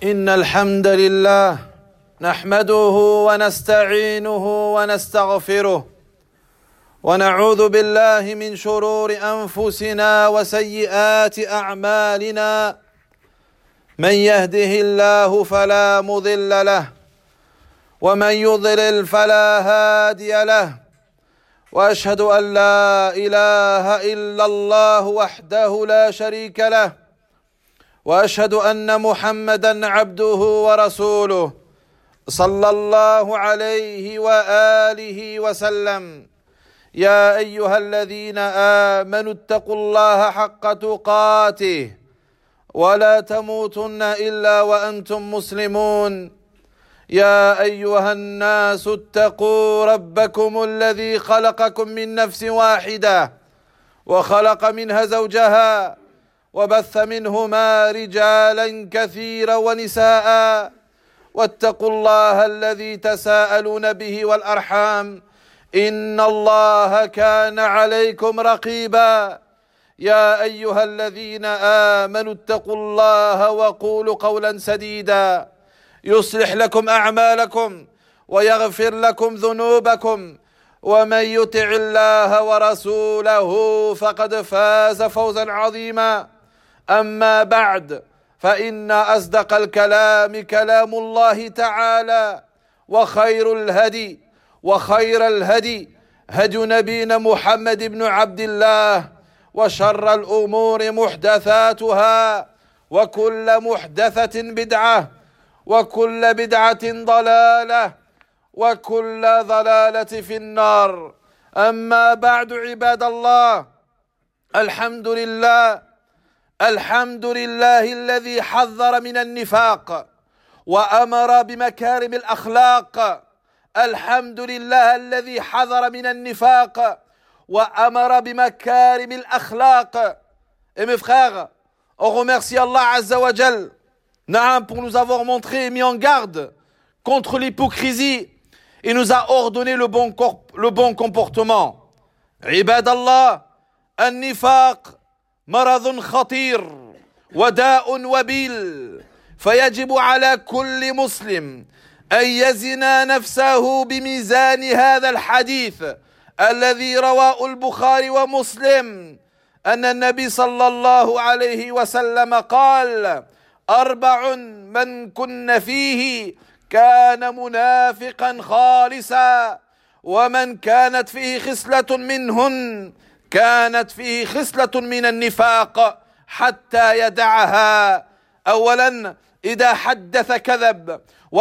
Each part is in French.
إن الحمد لله نحمده ونستعينه ونستغفره ونعوذ بالله من شرور أنفسنا وسيئات أعمالنا من يهده الله فلا مضل له ومن يضلل فلا هادي له وأشهد أن لا إله إلا الله وحده لا شريك له وأشهد أن محمدًا عبده ورسوله صلى الله عليه وآله وسلم يا أيها الذين آمنوا اتقوا الله حق تقاته ولا تموتن إلا وأنتم مسلمون يا أيها الناس اتقوا ربكم الذي خلقكم من نفس واحدة وخلق منها زوجها وبث منهما رجالا كثيرا ونساء واتقوا الله الذي تساءلون به والأرحام إن الله كان عليكم رقيبا يا أيها الذين آمنوا اتقوا الله وقولوا قولا سديدا يصلح لكم أعمالكم ويغفر لكم ذنوبكم ومن يطع الله ورسوله فقد فاز فوزا عظيما أما بعد فإن أصدق الكلام كلام الله تعالى وخير الهدي هدي نبينا محمد بن عبد الله وشر الأمور محدثاتها وكل محدثة بدعة وكل بدعة ضلالة وكل ضلالة في النار أما بعد عباد الله الحمد لله الذي حذر من النفاق وأمر بمكارم الأخلاق الحمد لله الذي حذر من النفاق وأمر بمكارم الأخلاق. Et mes frères, on remercie Allah Azza wa Jal pour nous avoir montré et mis en garde contre l'hypocrisie et nous a ordonné le bon comportement. Ibadallah, النفاق مرض خطير وداء وبيل فيجب على كل مسلم أن يزن نفسه بميزان هذا الحديث الذي رواه البخاري ومسلم أن النبي صلى الله عليه وسلم قال 4 من كن فيه كان منافقا خالصا ومن كانت فيه خصلة منهن كانت فيه خصلة من النفاق حتى يدعها. أولا إذا حدث كذب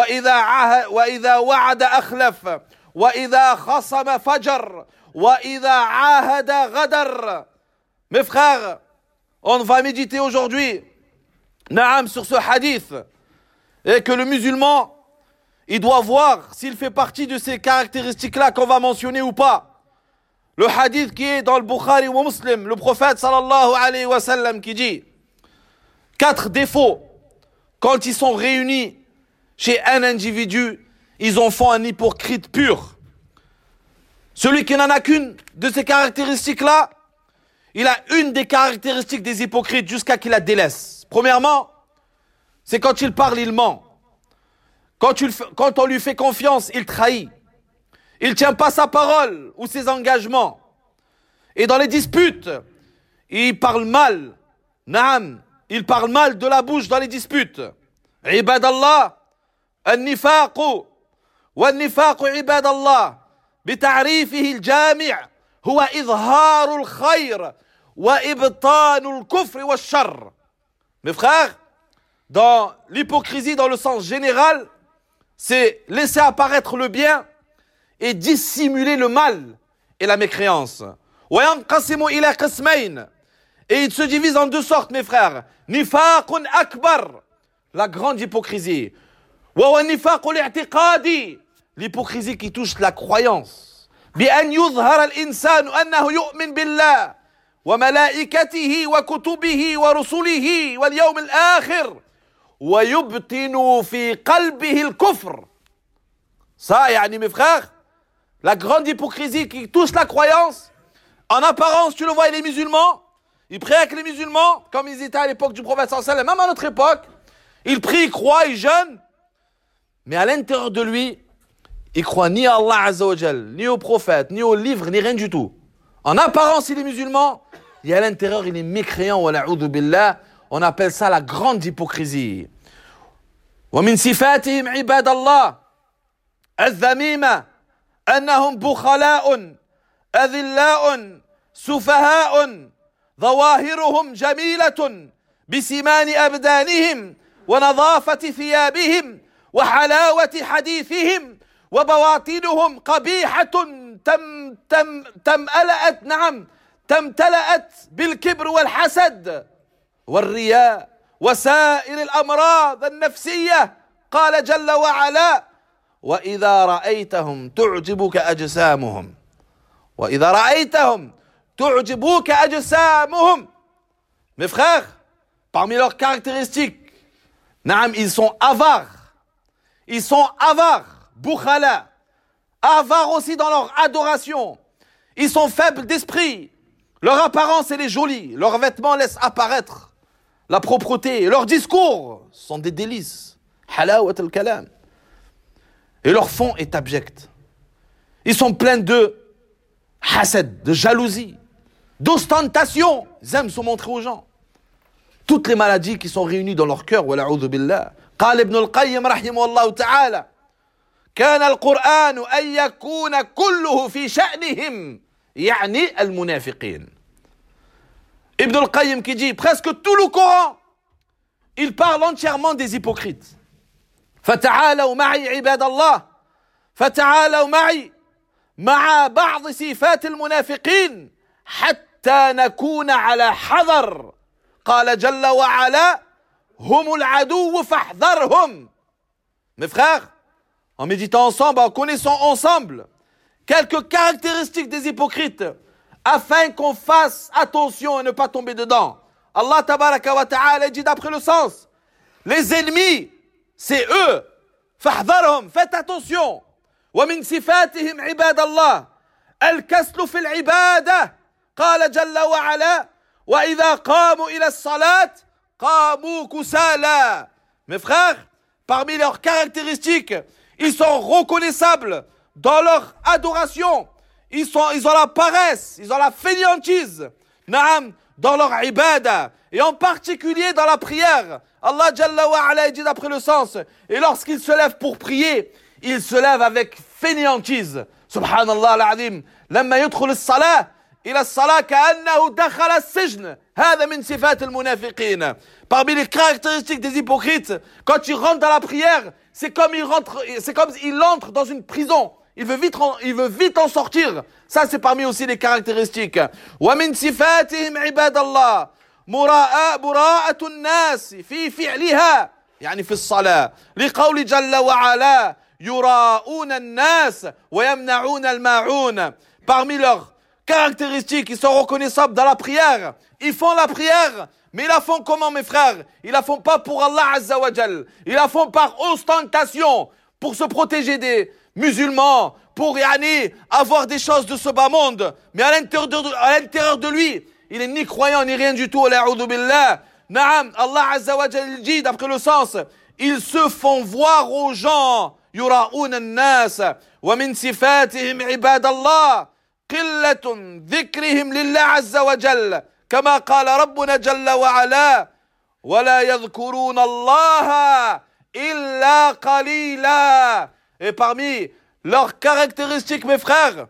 وإذا وعد أخلف وإذا خصم فجر وإذا عاهد غدر. Mes frères, on va méditer aujourd'hui sur ce hadith et que le musulman il doit voir s'il fait partie de ces caractéristiques-là qu'on va mentionner ou pas. Le hadith qui est dans le Bukhari ou Muslim, le prophète sallallahu alayhi wa sallam qui dit 4 défauts, quand ils sont réunis chez un individu, ils en font un hypocrite pur. Celui qui n'en a qu'une de ces caractéristiques-là, il a une des caractéristiques des hypocrites jusqu'à qu'il la délaisse. Premièrement, c'est quand il parle, il ment. Quand on lui fait confiance, il trahit. Il ne tient pas sa parole ou ses engagements. Et dans les disputes, il parle mal. Il parle mal de la bouche dans les disputes. Ibadallah, النفاق والنفاق عباد الله بتعريفه الجامع هو إظهار الخير وإبطان الكفر والشر. Mes frères, dans l'hypocrisie dans le sens général, c'est laisser apparaître le bien et dissimuler le mal et la mécréance. وينقسم إلى قسمين. Et il se divise en 2 sortes, mes frères. نفاق أكبر, la grande hypocrisie. وهو النفاق الاعتقادي, l'hypocrisie qui touche la croyance. بأن يظهر الإنسان أنه يؤمن بالله وملائكته وكتبه ورسله واليوم الآخر ويبطن في قلبه الكفر. Ça, يعني mes frères, la grande hypocrisie qui touche la croyance, en apparence, tu le vois, il est musulman, il prie avec les musulmans, comme ils étaient à l'époque du prophète sallallahu alayhi wa sallam, même à notre époque, il prie, il croit, il jeûne, mais à l'intérieur de lui, il croit ni à Allah Azza wa Jal, ni au prophète, ni au livre, ni rien du tout. En apparence, il est musulman, et à l'intérieur, il est mécréant, wa na'udhu billah. On appelle ça la grande hypocrisie. ومن صفاتهم عباد الله الذميمة أنهم بخلاء أذلاء سفهاء ظواهرهم جميلة بسمان أبدانهم ونظافة ثيابهم وحلاوة حديثهم وبواطنهم قبيحة تمتلأت بالكبر والحسد والرياء وسائر الأمراض النفسية. قال جل وعلا وإذا رأيتهم تعجبك أجسامهم وإذا رأيتهم تعجبك أجسامهم. Mes frères, parmi leurs caractéristiques, ils sont avares. Ils sont avares, boukhala. Avares aussi dans leur adoration. Ils sont faibles d'esprit. Leur apparence, elle est jolie. Leurs vêtements laissent apparaître la propreté. Leurs discours sont des délices. Halawat al-kalam. Et leur fond est abject. Ils sont pleins de hasad, de jalousie, d'ostentation. Ils aiment se montrer aux gens. Toutes les maladies qui sont réunies dans leur cœur, wala'udhu billah. قال ابن القيم رحمه الله تعالى كان القرآن أن يكون كله في شأنهم يعني المنافقين. Ibn al-Qayyim qui dit presque tout le Coran, il parle entièrement des hypocrites. فتعالوا معي عباد الله فتعالوا معي مع بعض صفات المنافقين حتى نكون على حذر. قال جل وعلا هم العدو فاحذرهم. Mes frères, en méditant ensemble, en connaissant ensemble quelques caractéristiques des hypocrites, afin qu'on fasse attention et ne pas tomber dedans. Allah tabaraka wa ta'ala dit d'après le sens, les ennemis, c'est eux. فاحذرهم, faites attention. ومن صفاتهم عباد الله الكسل في العبادة. قال جل وعلا وإذا قاموا إلى الصلاة قاموا كسالى. Mes frères, parmi leurs caractéristiques, ils sont reconnaissables dans leur adoration. Ils ont la paresse, ils ont la fainéantise, dans leur ibada, et en particulier dans la prière. Allah Jalla wa Ala dit d'après le sens, et lorsqu'ils se lèvent pour prier, ils se lèvent avec fainéantise. Subhanallah al-azim. Lamma yudkhul as-salah, ila as-salah ka'annahu dakhala as-sijn. Hada min sifat al-munafiqin. Parmi les caractéristiques des hypocrites, quand ils rentrent dans la prière, c'est comme ils entrent dans une prison. Il veut vite en sortir. Ça, c'est parmi aussi les caractéristiques. ومن صفاتهم عباد الله براءة الناس في فعلها يعني في الصلاة لقول جل وعلا يراءون الناس ويمنعون الماعون. Parmi leurs caractéristiques, ils sont reconnaissables dans la prière. Ils font la prière, mais ils la font comment, mes frères? Ils la font pas pour Allah Azza wa Jal. Ils la font par ostentation, pour se protéger des musulmans, pour avoir des choses de ce bas monde, mais à l'intérieur de lui, il est ni croyant ni rien du tout. La'oudhu billah. Naam, Allah Azza wa Jal dit d'après le sens, ils se font voir aux gens. Yura'oun an-nas wa min sifatihim ibadallah qillatun dhikrihim lillah Azza wa Jal kama qala rabbuna jalla wa ala wa la yadhkuruna Allah illa qalila. Et parmi leurs caractéristiques, mes frères,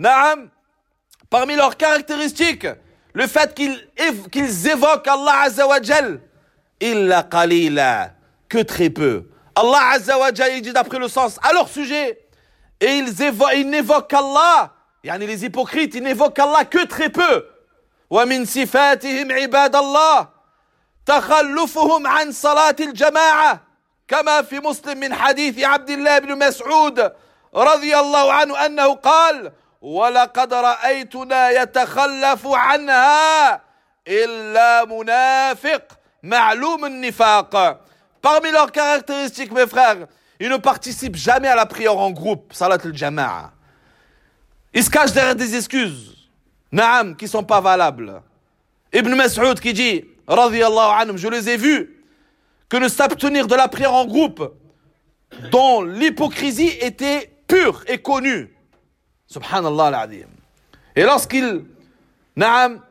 parmi leurs caractéristiques, le fait qu'ils évoquent Allah Azza wa Jal, illa qalila, que très peu. Allah Azza wa Jal, il dit d'après le sens à leur sujet, et ils n'évoquent Allah, les hypocrites, ils n'évoquent Allah que très peu. Wa min sifatihim ibadallah, takhallufuhum an salatil jama'a. كما في مسلم من حديث عبد الله بن مسعود رضي الله عنه أنه قال ولقد رأيتنا يتخلف عنها إلا منافق معلوم النفاق. Parmi leurs caractéristiques, mes frères, ils ne participent jamais à la prière en groupe, salat al-jama'a. Ils se cachent derrière des excuses, qui ne sont pas valables. Ibn Mas'ud qui dit, radiyallahu anhum, je les ai vus, que de s'abstenir de la prière en groupe, dont l'hypocrisie était pure et connue. Subhanallah al-Azim. Et lorsqu'il, naam,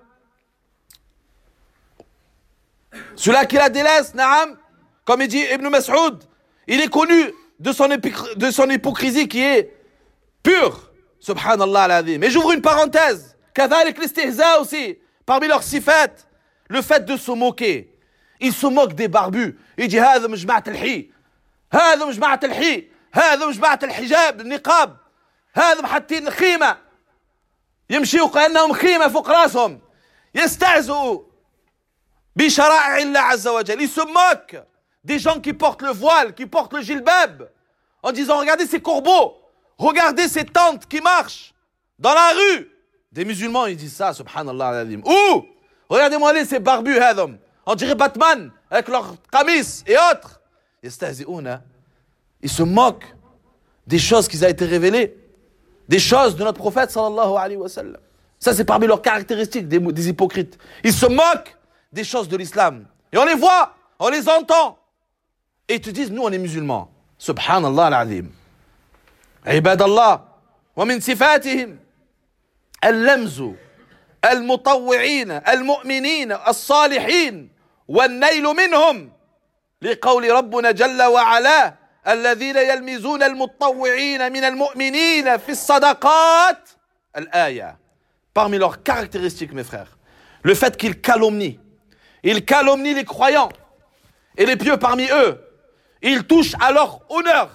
celui-là qui la délaisse, naam, comme il dit Ibn Mas'ud, il est connu de son hypocrisie qui est pure. Subhanallah al-Azim. Et j'ouvre une parenthèse. Kadhalik l'istihza aussi. Parmi leurs sifat, le fait de se moquer. Il se moque des barbus. Il dit هذا مجمعة الحي. هذا مجمعة الحي. هذا مجمعة الحجاب النقاب. هذا محطين الخيمة. يمشيوا كأنهم خيمة فوق راسهم. يستعزوا بشرائع الله عز وجل. Il se moque des gens qui portent le voile, qui portent le jilbab, en disant regardez ces corbeaux, regardez ces tentes qui marchent dans la rue. Des musulmans ils disent ça, subhanallah al-azim. Ou regardez-moi ces barbus hadhom, on dirait Batman avec leurs kamis et autres. Ils se moquent des choses qui ont été révélées, des choses de notre prophète sallallahu alayhi wa sallam. Ça c'est parmi leurs caractéristiques des hypocrites. Ils se moquent des choses de l'islam. Et on les voit, on les entend. Et ils te disent, nous on est musulmans. Subhanallah al-azim. Ibadallah. Wa min sifatihim. اللمز المطوعين المؤمنين الصالحين والنيل منهم لقول ربنا جل وعلا الذين يلمزون المطوعين من المؤمنين في الصدقات الآية. Parmi leurs caractéristiques, mes frères, le fait qu'ils calomnient les croyants et les pieux parmi eux. Ils touchent à leur honneur.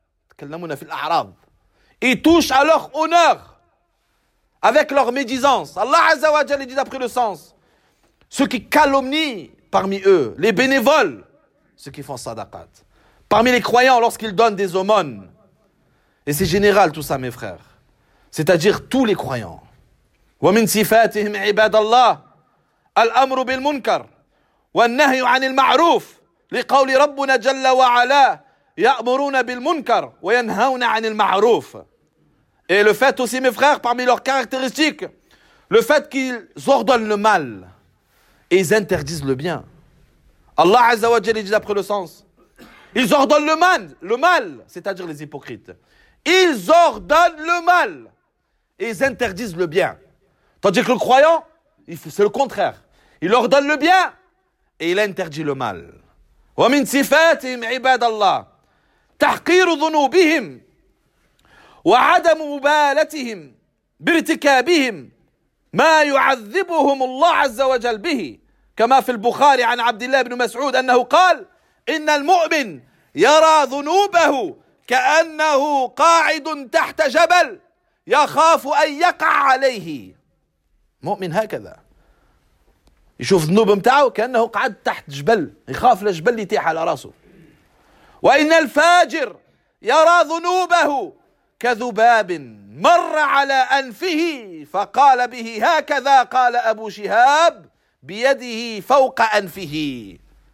Ils touchent à leur honneur avec leur médisance. Allah Azza wa Jalla dit d'après le sens, ceux qui calomnient parmi eux, les bénévoles, ceux qui font sadaqat. Parmi les croyants, lorsqu'ils donnent des aumônes, et c'est général tout ça mes frères, c'est-à-dire tous les croyants. ومن صفاتهم عباد الله الأمر بالمنكر والنهي عن المعروف لقول ربنا جل وعلا يأمرون بالمنكر وينهون عن المعروف. Et le fait aussi, mes frères, parmi leurs caractéristiques, le fait qu'ils ordonnent le mal et ils interdisent le bien. Allah Azza wa Jalla dit d'après le sens, ils ordonnent le mal, c'est-à-dire les hypocrites. Ils ordonnent le mal et ils interdisent le bien. Tandis que le croyant, c'est le contraire. Il ordonne le bien et il interdit le mal. ومن صفاتهم عباد الله تحقير ذنوبهم وعدم مبالتهم بارتكابهم ما يعذبهم الله عز وجل به كما في البخاري عن عبد الله بن مسعود أنه قال إن المؤمن يرى ذنوبه كأنه قاعد تحت جبل يخاف أن يقع عليه. مؤمن هكذا يشوف الذنوب متاعه كأنه قاعد تحت جبل يخاف الجبل يطيح على راسه. وإن الفاجر يرى ذنوبه كذباب مر على أنفه فقال به هكذا قال أبو شهاب بيده فوق أنفه.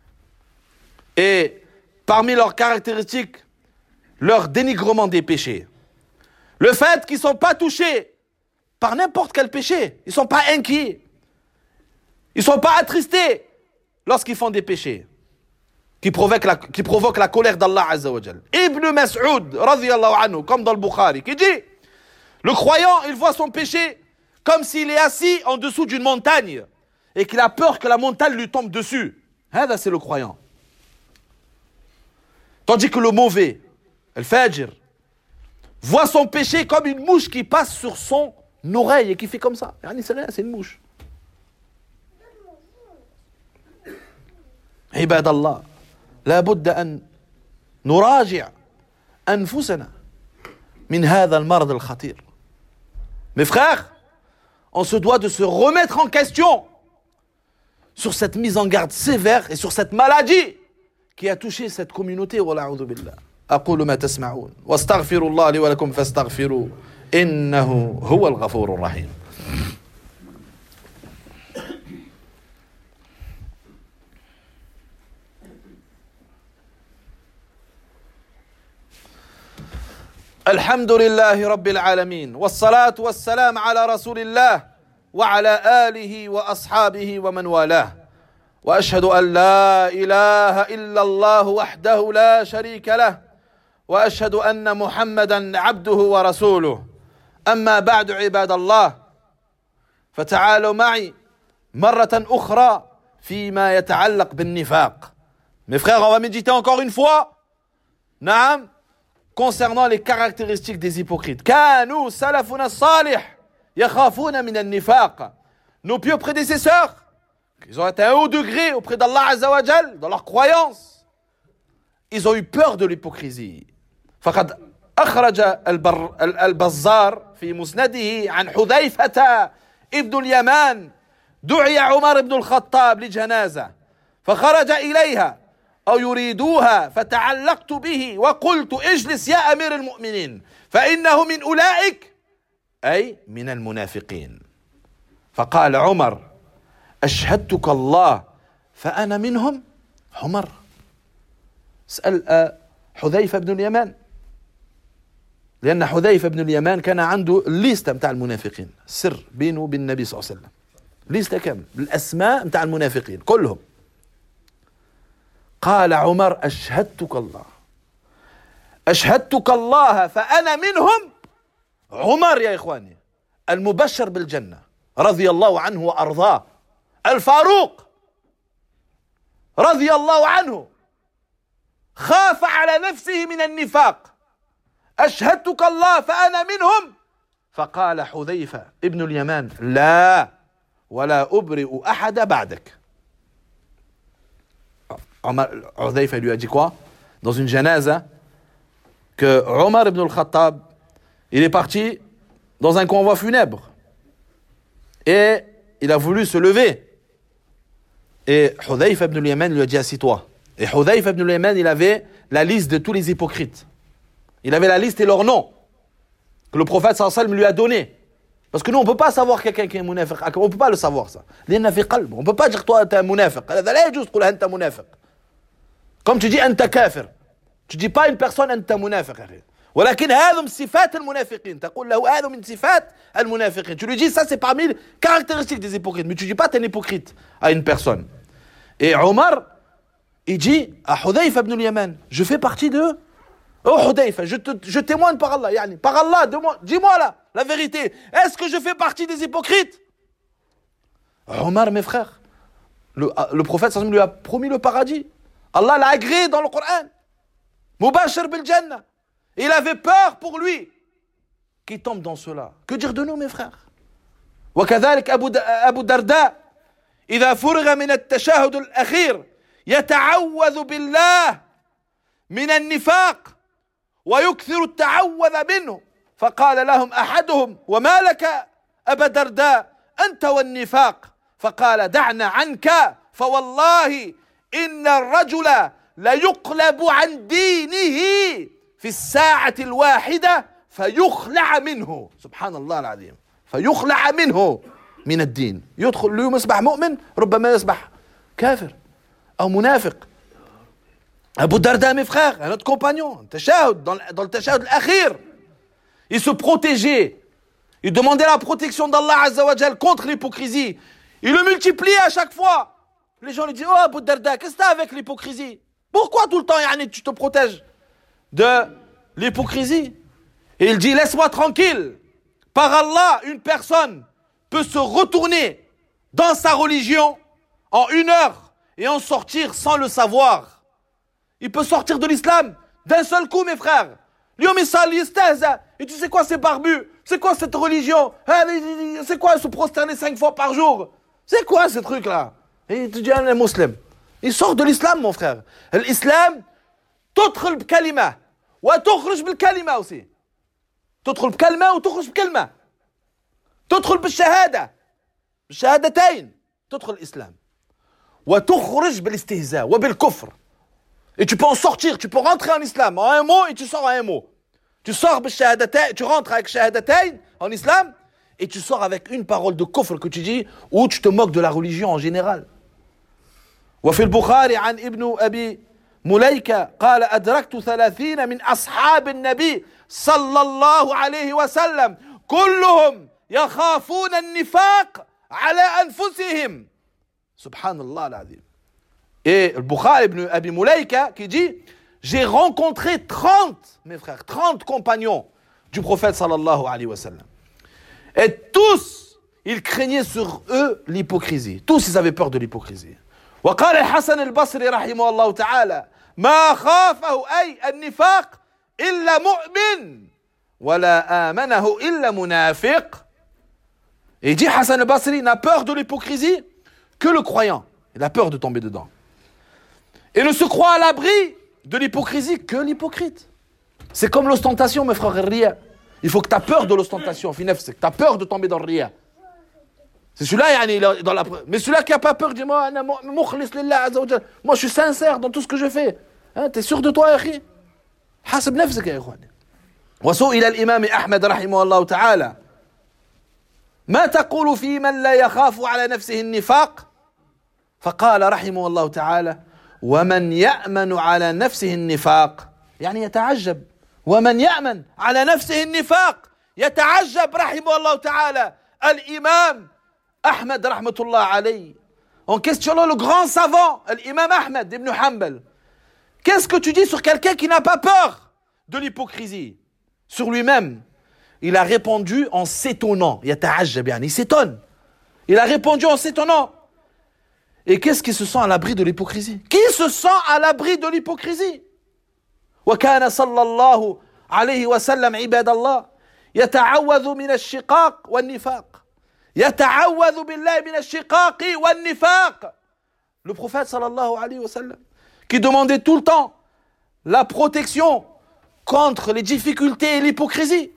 Et parmi leurs caractéristiques, leur dénigrement des péchés. Le fait qu'ils ne sont pas touchés par n'importe quel péché. Ils ne sont pas inquiets. Ils ne sont pas attristés lorsqu'ils font des péchés qui provoquent la colère d'Allah Azza wa Jal. Ibn Mas'ud, radiyallahu anhu, comme dans le Bukhari, qui dit, le croyant, il voit son péché comme s'il est assis en dessous d'une montagne et qu'il a peur que la montagne lui tombe dessus. Hada, c'est le croyant. Tandis que le mauvais, le fajir, voit son péché comme une mouche qui passe sur son oreille et qui fait comme ça. C'est rien, c'est une mouche. عباد الله لا بد أن نراجع أنفسنا من هذا المرض الخطير. Mes frères, on se doit de se remettre en question sur cette mise en garde sévère et sur cette maladie qui a touché cette communauté. والعوذ بالله. أقول ما تسمعون واستغفر الله لي ولكم فاستغفروه إنه هو الغفور الرحيم. الحمد لله رب العالمين والصلاة والسلام على رسول الله وعلى آله وأصحابه ومن والاه وأشهد أن لا إله إلا الله وحده لا شريك له وأشهد أن محمدا عبده ورسوله أما بعد عباد الله فتعالوا معي مرة أخرى فيما يتعلق بالنفاق. Mes frères, on va méditer encore une fois, naam, concernant les caractéristiques des hypocrites. كانوا سلفنا الصالح يخافون من النفاق. Nos pieux prédécesseurs, ils ont atteint un haut degré auprès d'Allah Azza wa Jal, dans leur croyance. Ils ont eu peur de l'hypocrisie. فقد أخرج البزار في مسنده عن حذيفة ابن اليمان دعي عمر بن الخطاب لجنازة فخرج إليها أو يريدوها فتعلقت به وقلت اجلس يا أمير المؤمنين فإنه من أولئك أي من المنافقين. فقال عمر أشهدتك الله فأنا منهم. عمر اسأل حذيفة بن اليمان، لأن حذيفة بن اليمان كان عنده الليستة متاع المنافقين، سر بينه وبين النبي صلى الله عليه وسلم، ليستة كامل بالأسماء متاع المنافقين كلهم. قال عمر أشهدتك الله أشهدتك الله فأنا منهم. عمر يا إخواني المبشر بالجنة رضي الله عنه وأرضاه، الفاروق رضي الله عنه، خاف على نفسه من النفاق. أشهدتك الله فأنا منهم. فقال حذيفة ابن اليمان لا ولا أبرئ أحد بعدك. Hudayfa lui a dit quoi dans une janaza? Que Omar ibn al-Khattab, il est parti dans un convoi funèbre et il a voulu se lever. Et Hudayfa ibn al-Yaman lui a dit assis-toi. Et Hudayfa ibn al-Yaman, il avait la liste de tous les hypocrites. Il avait la liste et leur nom que le prophète sallallahu alayhi wa sallam lui a donné. Parce que nous, on ne peut pas savoir quelqu'un qui est munafiq. On ne peut pas le savoir ça. On ne peut pas dire toi, tu es un munafiq. Comme tu dis, anta kafir. Tu dis pas une personne, anta munafiq. ولكن هذا من صفات المنافقين. تقول له هذا من صفات المنافقين. Tu lui dis ça, c'est parmi les caractéristiques des hypocrites. Mais tu dis pas t'es un hypocrite à une personne. Et Omar, il dit à Hudayfa ibn al-Yaman, je fais partie d'eux. Oh Hudayfa, je témoigne par Allah. Yani, par Allah, dis-moi là, la vérité. Est-ce que je fais partie des hypocrites? Omar, mes frères, le prophète sallallahu alayhi wa sallam lui a promis le paradis. Allah l'a agréé dans le Coran. Mubashir bil Jannah. Il avait peur pour lui qui tombe dans cela. Que dire de nous, mes frères? وكذلك أبو درداء إذا فرغ من التشهد الأخير يتعوذ بالله من النفاق ويكثر التعوذ منه فقال لهم أحدهم وما لك أبا درداء أنت والنفاق فقال دعنا عنك فوالله إن الرجل ليقلب عن دينه في الساعة الواحدة فيخلع منه. سبحان الله العظيم. فيخلع منه من الدين. يدخل اليوم يصبح مؤمن ربما يصبح كافر أو منافق. Abu Darda, mes frères, un autre compagnon, dans le tashahhud l'akhir, il se protégeait. Il demandait la protection d'Allah Azza wa Jal contre l'hypocrisie. Il le multipliait à chaque fois. Les gens lui disent, oh Abu Darda, qu'est-ce que t'as avec l'hypocrisie? Pourquoi tout le temps, yani, tu te protèges de l'hypocrisie? Et il dit, laisse-moi tranquille. Par Allah, une personne peut se retourner dans sa religion en 1 heure et en sortir sans le savoir. Il peut sortir de l'islam d'un seul coup, mes frères. Et tu sais quoi ces barbus? C'est quoi cette religion? C'est quoi se prosterner 5 fois par jour? C'est quoi ce truc-là? Et tu dis un musulman. Il sort de l'islam, mon frère. L'islam, تدخل بكلمة وتخرج بالكلمة aussi. تدخل بكلمة وتخرج بكلمة. تدخل بالشهادة بالشهادتين تدخل الإسلام وتخرج بالاستهزاء وبالكفر. Et tu peux en sortir, tu peux rentrer en islam en un mot et tu sors en un mot. Tu sors بالشهادتين, tu rentres avec shahadatain en islam et tu sors avec une parole de kufr que tu dis ou tu te moques de la religion en général. وفي البخاري عن ابن أبي مليكة قال أدركت 30 من أصحاب النبي صلى الله عليه وسلم كلهم يخافون النفاق على أنفسهم. سبحان الله العظيم. Et le Bukhari ibn Abi Mulaika qui dit, j'ai rencontré 30, mes frères, 30 compagnons du prophète sallallahu alayhi wa sallam. Et tous, ils craignaient sur eux l'hypocrisie. Tous, ils avaient peur de l'hypocrisie. وقال الحسن البصري رحمه الله تعالى ما خافه أي النفاق إلا مؤمن ولا آمنه إلا منافق. Et il dit Hassan al-Basri n'a peur de l'hypocrisie que le croyant. Il a peur de tomber dedans. Et ne se croit à l'abri de l'hypocrisie que l'hypocrite. C'est comme l'ostentation, mes frères, ria. Il faut que tu as peur de l'ostentation. Tu as peur de tomber dans le ria. C'est celui-là, il est dans la... Mais celui-là qui n'a pas peur, dis-moi, moi je suis sincère dans tout ce que je fais. Hein, tu es sûr de toi, akhi? حاسب نفسك يا إخواني. وسئل الإمام أحمد رحمه الله تعالى ما تقول في من لا يخاف على نفسه النفاق؟ فقال رحمه الله تعالى ومن يأمن على نفسه النفاق يعني يتعجب. ومن يأمن على نفسه النفاق يتعجب رحمه الله تعالى. الإمام أحمد رحمة الله عليه en questionnant le grand savant l'imam Ahmed ibn Hanbal. Qu'est-ce que tu dis sur quelqu'un qui n'a pas peur de l'hypocrisie sur lui-même? Il a répondu en s'étonnant. يتعجب يعني il s'étonne. Il a répondu en s'étonnant. Et qu'est-ce qui se sent à l'abri de l'hypocrisie? Qui se sent à l'abri de l'hypocrisie? وكان صلى الله عليه وسلم عباد الله يتعوذ من الشقاق والنفاق. يتعوذ بالله من الشقاق والنفاق. Le prophète sallallahu alayhi wa sallam qui demandait tout le temps la protection contre les difficultés et l'hypocrisie.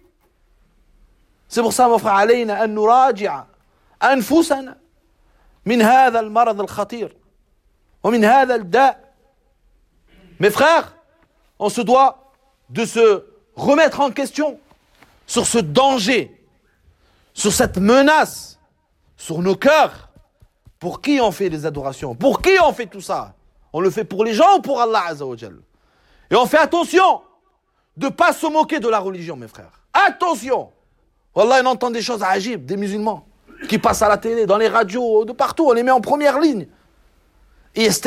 C'est pour ça, mon frère, علينا أن نراجع أنفسنا من هذا المرض الخطير ومن هذا الداء. Mes frères, on se doit de se remettre en question sur ce danger, sur cette menace, sur nos cœurs. Pour qui on fait des adorations? Pour qui on fait tout ça? On le fait pour les gens ou pour Allah Azza wa Jal? Et on fait attention de ne pas se moquer de la religion, mes frères. Attention! Wallah, on entend des choses ajib, des musulmans qui passent à la télé, dans les radios, de partout, on les met en première ligne. Et tu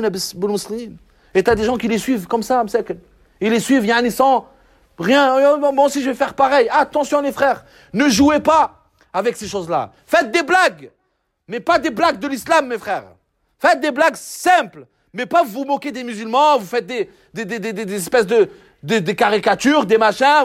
as des gens qui les suivent comme ça, ils les suivent, ils sans rien. Moi aussi je vais faire pareil. Attention les frères, ne jouez pas avec ces choses-là. Faites des blagues, mais pas des blagues de l'islam, mes frères. Faites des blagues simples, mais pas vous moquer des musulmans, vous faites des espèces de caricatures, des machins.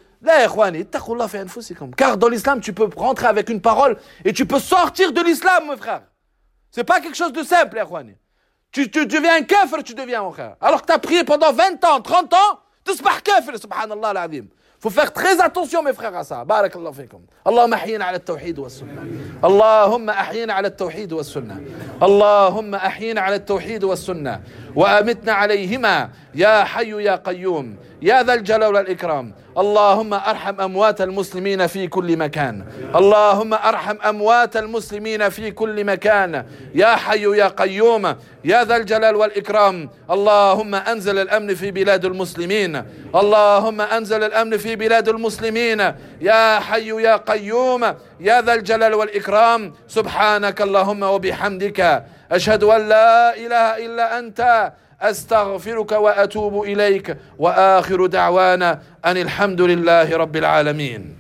Car dans l'islam, tu peux rentrer avec une parole et tu peux sortir de l'islam, mes frères. C'est pas quelque chose de simple, tu deviens un kafir, tu deviens un frère. Alors que tu as prié pendant 20 ans, 30 ans, tu es kafir, subhanallah al-azim. Faut faire très attention, mes frères, à ça. Barakallahu fikum. Allahumma ahyina ala at-tawhid wa sunnah. Allahumma ahyina ala at-tawhid wa sunnah. Allahumma ahyina ala at-tawhid wa sunnah. Wa amitna alayhima. Ya hayyu ya qayyum. يا ذا الجلال والإكرام. اللهم ارحم أموات المسلمين في كل مكان. اللهم ارحم أموات المسلمين في كل مكان. يا حي يا قيوم يا ذا الجلال والإكرام. اللهم أنزل الأمن في بلاد المسلمين. اللهم أنزل الأمن في بلاد المسلمين. يا حي يا قيوم يا ذا الجلال والإكرام. سبحانك اللهم وبحمدك أشهد أن لا إله إلا أنت أستغفرك وأتوب إليك وآخر دعوانا أن الحمد لله رب العالمين.